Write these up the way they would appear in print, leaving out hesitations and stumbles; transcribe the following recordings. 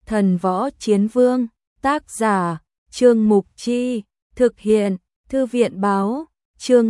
Thần Võ Chiến Vương, tác giả, Trương Mục Chi, thực hiện, Thư viện báo, chương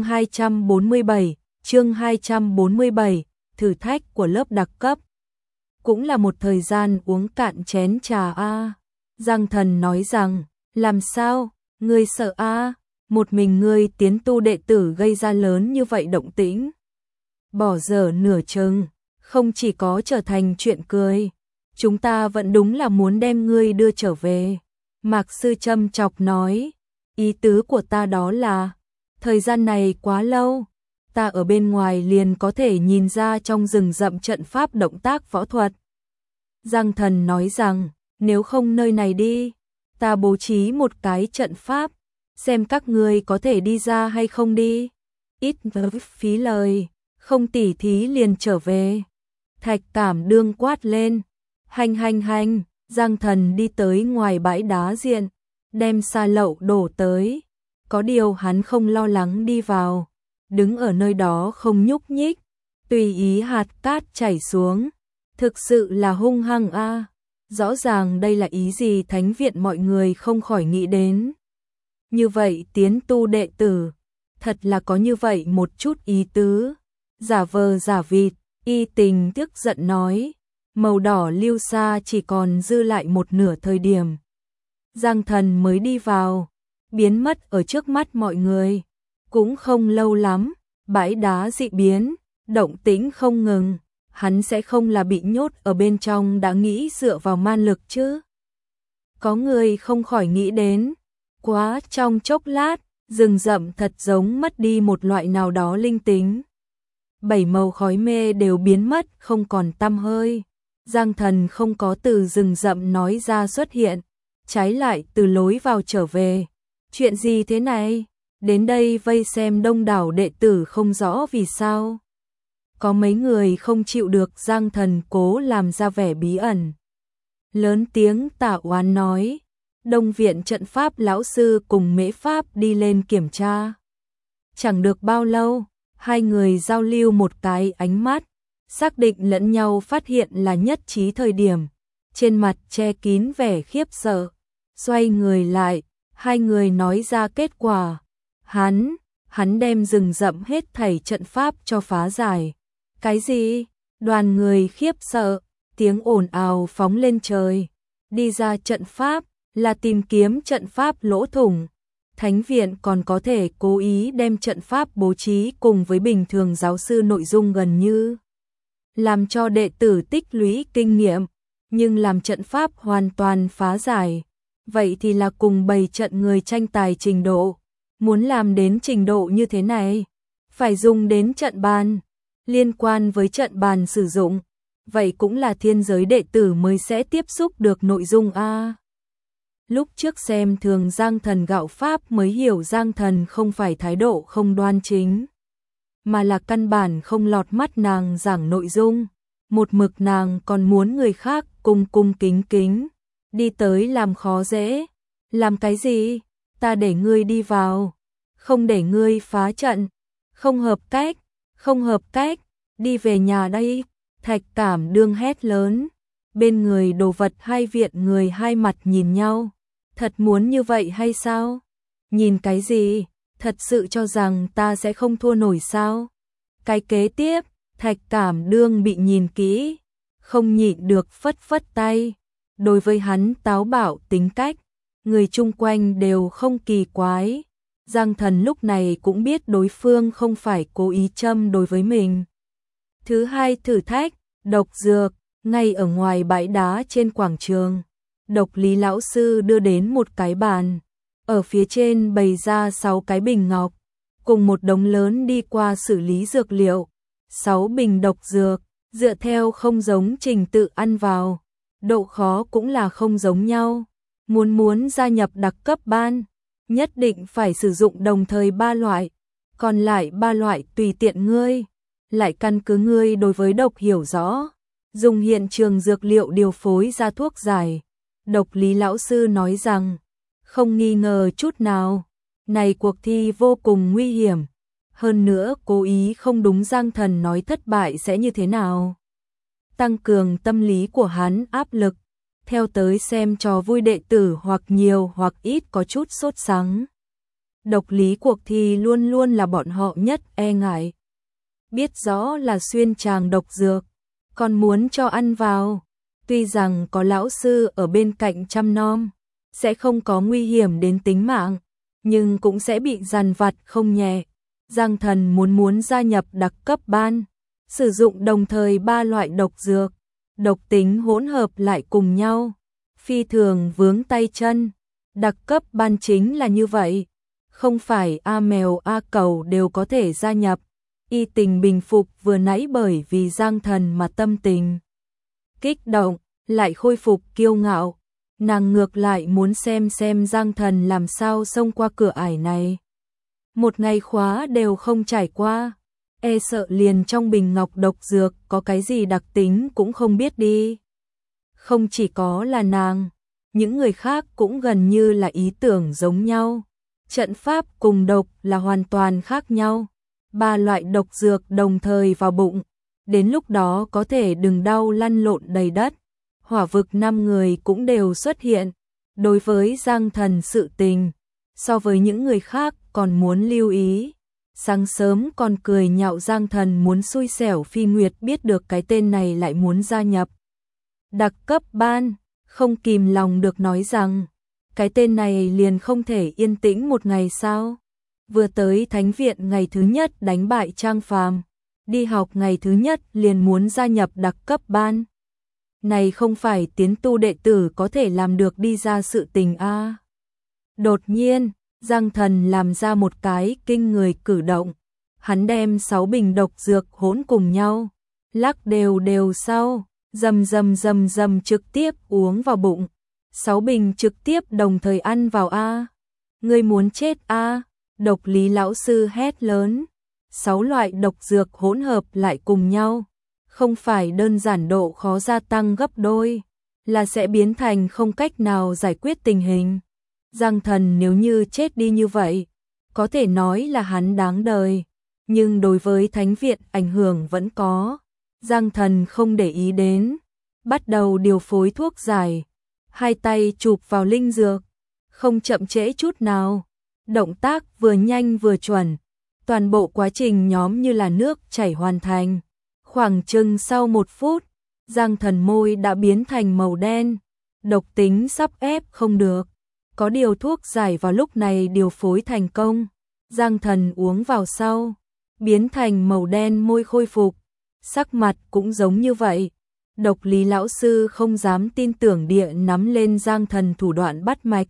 247, thử thách của lớp đặc cấp. Cũng là một thời gian uống cạn chén trà a. Giang Thần nói rằng, làm sao, ngươi sợ a? Một mình ngươi tiến tu đệ tử gây ra lớn như vậy động tĩnh. Bỏ dở nửa chừng, không chỉ có trở thành chuyện cười, chúng ta vẫn đúng là muốn đem ngươi đưa trở về. Mạc Sư châm chọc nói, ý tứ của ta đó là, thời gian này quá lâu, ta ở bên ngoài liền có thể nhìn ra trong rừng rậm trận pháp động tác võ thuật. Giang Thần nói rằng, nếu không nơi này đi, ta bố trí một cái trận pháp, xem các ngươi có thể đi ra hay không đi. Ít phí lời, không tỉ thí liền trở về. Thạch Cảm Đương quát lên, hành, Giang Thần đi tới ngoài bãi đá diện, đem sa lậu đổ tới. Có điều hắn không lo lắng đi vào, đứng ở nơi đó không nhúc nhích, tùy ý hạt cát chảy xuống. Thực sự là hung hăng a. Rõ ràng đây là ý gì thánh viện mọi người không khỏi nghĩ đến. Như vậy tiến tu đệ tử, thật là có như vậy một chút ý tứ. Giả vờ giả vịt, Y Tình tức giận nói, màu đỏ lưu sa chỉ còn dư lại một nửa thời điểm. Giang Thần mới đi vào, biến mất ở trước mắt mọi người. Cũng không lâu lắm, bãi đá dị biến, động tĩnh không ngừng. Hắn sẽ không là bị nhốt ở bên trong đã nghĩ dựa vào man lực chứ. Có người không khỏi nghĩ đến, quá trong chốc lát, rừng rậm thật giống mất đi một loại nào đó linh tính. 7 màu khói mê đều biến mất không còn tăm hơi. Giang Thần không có từ rừng rậm nói ra xuất hiện, trái lại từ lối vào trở về. Chuyện gì thế này? Đến đây vây xem đông đảo đệ tử không rõ vì sao. Có mấy người không chịu được Giang Thần cố làm ra vẻ bí ẩn. Lớn tiếng Tạ Oán nói, Đông viện trận pháp lão sư cùng Mễ Pháp đi lên kiểm tra. Chẳng được bao lâu, hai người giao lưu một cái ánh mắt, xác định lẫn nhau phát hiện là nhất trí thời điểm. Trên mặt che kín vẻ khiếp sợ, xoay người lại, hai người nói ra kết quả. Hắn đem rừng rậm hết thảy trận pháp cho phá giải. Cái gì? Đoàn người khiếp sợ, tiếng ồn ào phóng lên trời. Đi ra trận pháp là tìm kiếm trận pháp lỗ thủng. Thánh viện còn có thể cố ý đem trận pháp bố trí cùng với bình thường giáo sư nội dung gần như, làm cho đệ tử tích lũy kinh nghiệm, nhưng làm trận pháp hoàn toàn phá giải. Vậy thì là cùng bày trận người tranh tài trình độ. Muốn làm đến trình độ như thế này, phải dùng đến trận bàn. Liên quan với trận bàn sử dụng, vậy cũng là thiên giới đệ tử mới sẽ tiếp xúc được nội dung a. Lúc trước xem thường Giang Thần gạo pháp mới hiểu Giang Thần không phải thái độ không đoan chính, mà là căn bản không lọt mắt nàng giảng nội dung. Một mực nàng còn muốn người khác cung kính đi tới làm khó dễ. Làm cái gì? Ta để ngươi đi vào, không để ngươi phá trận. Không hợp cách, đi về nhà đây. Thạch Cảm Đương hét lớn. Bên người Đồ Vật hai viện người hai mặt nhìn nhau. Thật muốn như vậy hay sao? Nhìn cái gì? Thật sự cho rằng ta sẽ không thua nổi sao? Cái kế tiếp, Thạch Cảm Đương bị nhìn kỹ, không nhịn được phất tay. Đối với hắn táo bạo tính cách, người chung quanh đều không kỳ quái. Giang Thần lúc này cũng biết đối phương không phải cố ý châm đối với mình. Thứ hai thử thách, độc dược, ngay ở ngoài bãi đá trên quảng trường. Độc Lý lão sư đưa đến một cái bàn, ở phía trên bày ra 6 cái bình ngọc, cùng một đống lớn đi qua xử lý dược liệu. 6 bình độc dược, dựa theo không giống trình tự ăn vào, độ khó cũng là không giống nhau. Muốn gia nhập đặc cấp ban, nhất định phải sử dụng đồng thời 3 loại, còn lại 3 loại tùy tiện ngươi, lại căn cứ ngươi đối với độc hiểu rõ, dùng hiện trường dược liệu điều phối ra thuốc giải. Độc Lý lão sư nói rằng, không nghi ngờ chút nào, này cuộc thi vô cùng nguy hiểm, hơn nữa cố ý không đúng Giang Thần nói thất bại sẽ như thế nào. Tăng cường tâm lý của hắn áp lực, theo tới xem trò vui đệ tử hoặc nhiều hoặc ít có chút sốt sắng. Độc lý cuộc thi luôn luôn là bọn họ nhất e ngại. Biết rõ là xuyên tràng độc dược, còn muốn cho ăn vào. Tuy rằng có lão sư ở bên cạnh chăm nom, sẽ không có nguy hiểm đến tính mạng, nhưng cũng sẽ bị dằn vặt không nhẹ. Giang Thần muốn gia nhập đặc cấp ban, sử dụng đồng thời 3 loại độc dược, độc tính hỗn hợp lại cùng nhau, phi thường vướng tay chân. Đặc cấp ban chính là như vậy, không phải A mèo A cẩu đều có thể gia nhập. Y Tình bình phục vừa nãy bởi vì Giang Thần mà tâm tình kích động, lại khôi phục kiêu ngạo. Nàng ngược lại muốn xem Giang Thần làm sao xông qua cửa ải này. Một ngày khóa đều không trải qua, e sợ liền trong bình ngọc độc dược có cái gì đặc tính cũng không biết đi. Không chỉ có là nàng, những người khác cũng gần như là ý tưởng giống nhau. Trận pháp cùng độc là hoàn toàn khác nhau. 3 loại độc dược đồng thời vào bụng, đến lúc đó có thể đừng đau lăn lộn đầy đất. Hỏa vực 5 người cũng đều xuất hiện. Đối với Giang Thần sự tình, so với những người khác còn muốn lưu ý. Sáng sớm còn cười nhạo Giang Thần muốn xui xẻo Phi Nguyệt biết được cái tên này lại muốn gia nhập đặc cấp ban, không kìm lòng được nói rằng cái tên này liền không thể yên tĩnh một ngày sao. Vừa tới thánh viện ngày thứ nhất đánh bại Trang Phàm, đi học ngày thứ nhất liền muốn gia nhập đặc cấp ban. Này không phải tiến tu đệ tử có thể làm được đi ra sự tình a. Đột nhiên, Giang Thần làm ra một cái kinh người cử động. Hắn đem 6 bình độc dược hỗn cùng nhau, lắc đều sau, dầm trực tiếp uống vào bụng. 6 bình trực tiếp đồng thời ăn vào a. Ngươi muốn chết a? Độc lý lão sư hét lớn. 6 loại độc dược hỗn hợp lại cùng nhau, không phải đơn giản độ khó gia tăng gấp đôi, là sẽ biến thành không cách nào giải quyết tình hình. Giang Thần nếu như chết đi như vậy, có thể nói là hắn đáng đời, nhưng đối với thánh viện ảnh hưởng vẫn có. Giang Thần không để ý đến, bắt đầu điều phối thuốc giải, hai tay chụp vào linh dược, không chậm trễ chút nào, động tác vừa nhanh vừa chuẩn, toàn bộ quá trình nhóm như là nước chảy hoàn thành. Khoảng chừng sau 1 phút, Giang Thần môi đã biến thành màu đen, độc tính sắp ép không được. Có điều thuốc giải vào lúc này điều phối thành công. Giang Thần uống vào sau, biến thành màu đen, môi khôi phục, sắc mặt cũng giống như vậy. Độc lý lão sư không dám tin tưởng địa nắm lên Giang Thần thủ đoạn bắt mạch.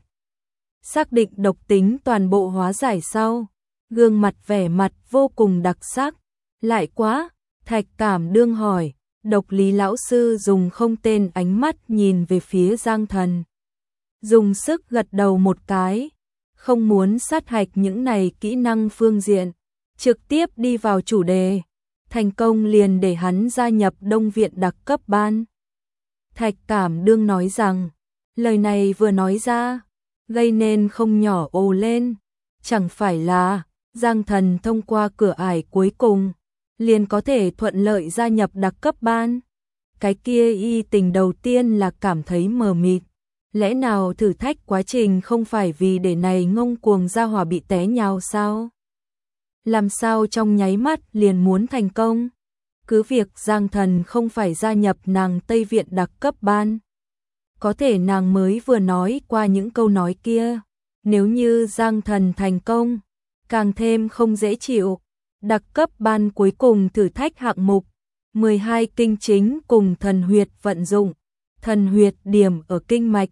Xác định độc tính toàn bộ hóa giải sau, gương mặt vẻ mặt vô cùng đặc sắc. Lại quá, Thạch Cảm Đương hỏi, độc lý lão sư dùng không tên ánh mắt nhìn về phía Giang Thần. Dùng sức gật đầu một cái, không muốn sát hạch những này kỹ năng phương diện, trực tiếp đi vào chủ đề, thành công liền để hắn gia nhập Đông viện đặc cấp ban. Thạch Cảm Đương nói rằng, lời này vừa nói ra, gây nên không nhỏ ồ lên, chẳng phải là Giang Thần thông qua cửa ải cuối cùng, liền có thể thuận lợi gia nhập đặc cấp ban. Cái kia Y Tình đầu tiên là cảm thấy mờ mịt. Lẽ nào thử thách quá trình không phải vì để này ngông cuồng gia hỏa bị té nhào sao? Làm sao trong nháy mắt liền muốn thành công? Cứ việc Giang Thần không phải gia nhập nàng Tây viện đặc cấp ban. Có thể nàng mới vừa nói qua những câu nói kia. Nếu như Giang Thần thành công, càng thêm không dễ chịu. Đặc cấp ban cuối cùng thử thách hạng mục 12 kinh chính cùng thần huyệt vận dụng. Thần huyệt điểm ở kinh mạch,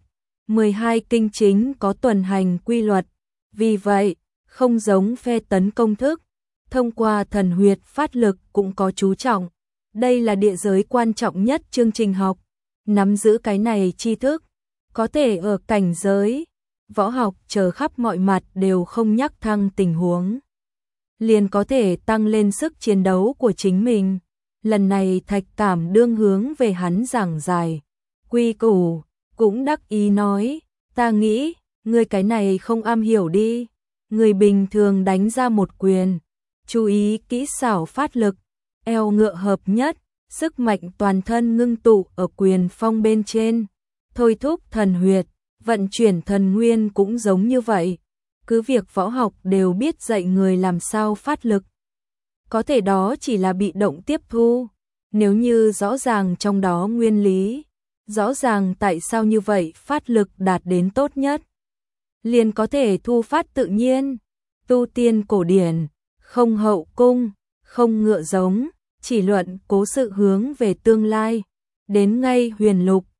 12 kinh chính có tuần hành quy luật, vì vậy, không giống phe tấn công thức, thông qua thần huyệt phát lực cũng có chú trọng. Đây là địa giới quan trọng nhất chương trình học, nắm giữ cái này tri thức, có thể ở cảnh giới, võ học chờ khắp mọi mặt đều không nhắc thăng tình huống. Liền có thể tăng lên sức chiến đấu của chính mình. Lần này Thạch Cảm Đương hướng về hắn giảng giải quy củ, cũng đắc ý nói, ta nghĩ, ngươi cái này không am hiểu đi. Người bình thường đánh ra một quyền, chú ý kỹ xảo phát lực, eo ngựa hợp nhất, sức mạnh toàn thân ngưng tụ ở quyền phong bên trên. thôi thúc thần huyệt, vận chuyển thần nguyên cũng giống như vậy. Cứ việc võ học đều biết dạy người làm sao phát lực. Có thể đó chỉ là bị động tiếp thu. Nếu như rõ ràng trong đó nguyên lý, rõ ràng tại sao như vậy phát lực đạt đến tốt nhất, liền có thể thu phát tự nhiên. Tu tiên cổ điển, không hậu cung, không ngựa giống, chỉ luận cố sự hướng về tương lai. Đến ngay huyền lục,